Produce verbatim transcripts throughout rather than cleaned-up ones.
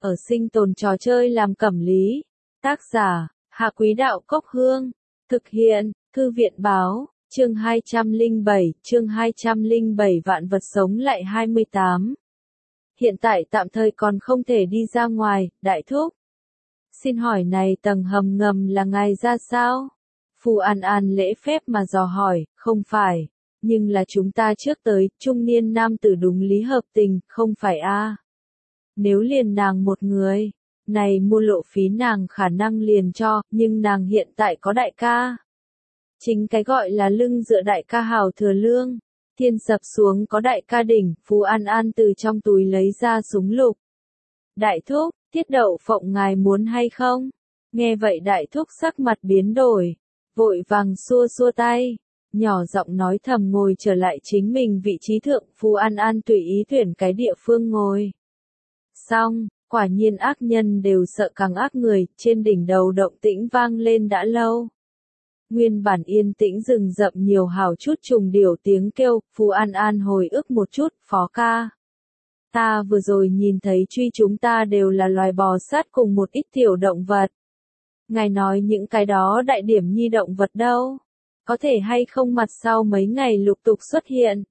ở sinh tồn trò chơi làm cẩm lý. Tác giả, Hạ Quý Đạo Cốc Hương. Thực hiện, Thư viện Báo, chương hai trăm lẻ bảy, chương hai trăm lẻ bảy vạn vật sống lại hai mươi tám. Hiện tại tạm thời còn không thể đi ra ngoài, đại thúc. Xin hỏi này tầng hầm ngầm là ngài ra sao? Phù An An lễ phép mà dò hỏi, không phải. Nhưng là chúng ta trước tới, trung niên nam tử đúng lý hợp tình, không phải a? À? Nếu liền nàng một người, này mua lộ phí nàng khả năng liền cho, nhưng nàng hiện tại có đại ca. Chính cái gọi là lưng dựa đại ca hào thừa lương. Thiên sập xuống có đại ca đỉnh, Phù An An từ trong túi lấy ra súng lục. Đại thúc, Tiết Đậu Phộng ngài muốn hay không? Nghe vậy đại thúc sắc mặt biến đổi, vội vàng xua xua tay, nhỏ giọng nói thầm ngồi trở lại chính mình vị trí thượng. Phù An An tùy ý tuyển cái địa phương ngồi. Xong, quả nhiên ác nhân đều sợ càng ác người, trên đỉnh đầu động tĩnh vang lên đã lâu. Nguyên bản yên tĩnh rừng rậm nhiều hào chút trùng điểu tiếng kêu. Phù An An hồi ức một chút, phó ca. Ta vừa rồi nhìn thấy truy chúng ta đều là loài bò sát cùng một ít tiểu động vật. Ngài nói những cái đó đại điểm nhi động vật đâu? Có thể hay không mặt sau mấy ngày lục tục xuất hiện?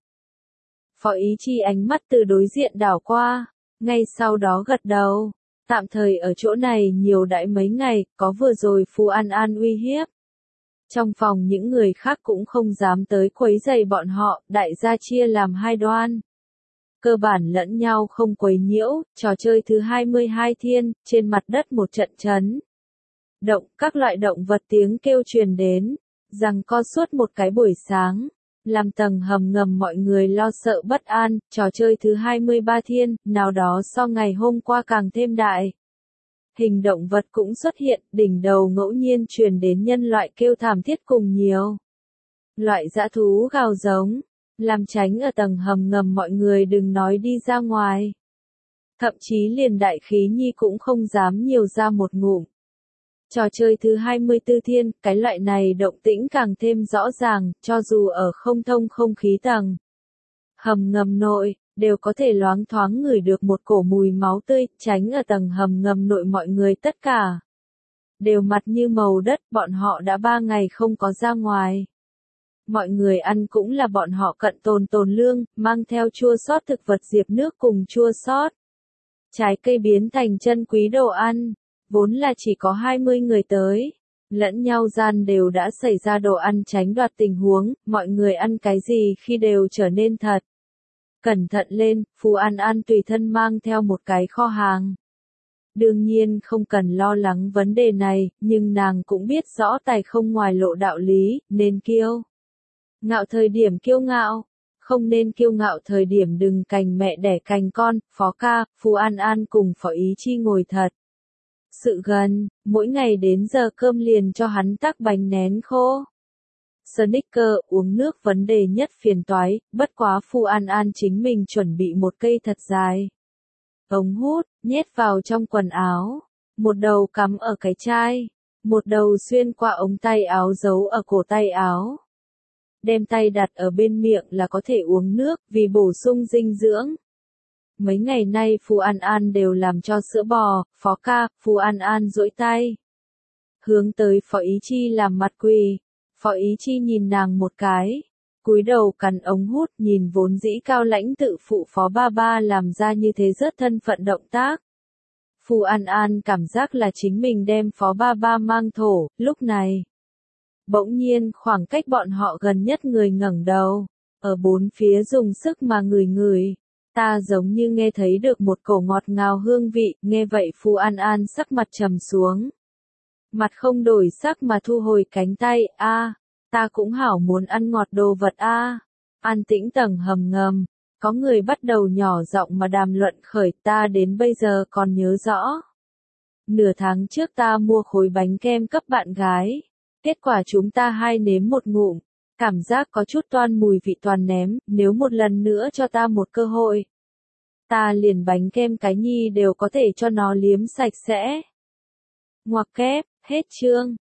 Phó Ý Chi ánh mắt từ đối diện đảo qua, ngay sau đó gật đầu. Tạm thời ở chỗ này nhiều đãi mấy ngày, có vừa rồi Phù An An uy hiếp. Trong phòng những người khác cũng không dám tới quấy rầy bọn họ, đại gia chia làm hai đoan. Cơ bản lẫn nhau không quấy nhiễu, trò chơi thứ hai mươi hai thiên, trên mặt đất một trận chấn. Động, các loại động vật tiếng kêu truyền đến, rằng co suốt một cái buổi sáng, làm tầng hầm ngầm mọi người lo sợ bất an. Trò chơi thứ hai mươi ba thiên, nào đó so ngày hôm qua càng thêm đại. Hình động vật cũng xuất hiện, đỉnh đầu ngẫu nhiên truyền đến nhân loại kêu thảm thiết cùng nhiều loại dã thú gào giống, làm tránh ở tầng hầm ngầm mọi người đừng nói đi ra ngoài. Thậm chí liền đại khí nhi cũng không dám nhiều ra một ngụm. Trò chơi thứ hai mươi tư thiên, cái loại này động tĩnh càng thêm rõ ràng, cho dù ở không thông không khí tầng hầm ngầm nội, đều có thể loáng thoáng ngửi được một cổ mùi máu tươi. Tránh ở tầng hầm ngầm nội mọi người tất cả đều mặt như màu đất, bọn họ đã ba ngày không có ra ngoài. Mọi người ăn cũng là bọn họ cận tồn tồn lương, mang theo chua sót thực vật diệp nước cùng chua sót trái cây biến thành chân quý đồ ăn. Vốn là chỉ có hai mươi người tới, lẫn nhau gian đều đã xảy ra đồ ăn tránh đoạt tình huống, mọi người ăn cái gì khi đều trở nên thật cẩn thận lên. Phù An An tùy thân mang theo một cái kho hàng. Đương nhiên không cần lo lắng vấn đề này, nhưng nàng cũng biết rõ tài không ngoài lộ đạo lý, nên kiêu ngạo thời điểm kiêu ngạo, không nên kiêu ngạo thời điểm đừng cành mẹ đẻ cành con. Phó ca, Phù An An cùng Phó Ý Chi ngồi thật sự gần, mỗi ngày đến giờ cơm liền cho hắn tác bánh nén khô. Snicker, uống nước vấn đề nhất phiền toái, bất quá Phù An An chính mình chuẩn bị một cây thật dài ống hút, nhét vào trong quần áo, một đầu cắm ở cái chai, một đầu xuyên qua ống tay áo giấu ở cổ tay áo. Đem tay đặt ở bên miệng là có thể uống nước, vì bổ sung dinh dưỡng. Mấy ngày nay Phù An An đều làm cho sữa bò. Phó ca, Phù An An duỗi tay hướng tới Phó Ý Chi làm mặt quỳ. Phó Ý Chi nhìn nàng một cái, cúi đầu cắn ống hút, nhìn vốn dĩ cao lãnh tự phụ Phó ba ba làm ra như thế rất thân phận động tác. Phù An An cảm giác là chính mình đem Phó ba ba mang thổ. Lúc này, bỗng nhiên khoảng cách bọn họ gần nhất người ngẩng đầu, ở bốn phía dùng sức mà ngửi ngửi. Ta giống như nghe thấy được một cổ ngọt ngào hương vị. Nghe vậy Phù An An sắc mặt trầm xuống, mặt không đổi sắc mà thu hồi cánh tay. A, à, ta cũng hảo muốn ăn ngọt đồ vật a. À. An tĩnh tầng hầm ngầm, có người bắt đầu nhỏ giọng mà đàm luận khởi. Ta đến bây giờ còn nhớ rõ, nửa tháng trước ta mua khối bánh kem cấp bạn gái, kết quả chúng ta hai nếm một ngụm, cảm giác có chút toan mùi vị toàn ném. Nếu một lần nữa cho ta một cơ hội, ta liền bánh kem cái nhi đều có thể cho nó liếm sạch sẽ. Ngoặc kép, hết chương.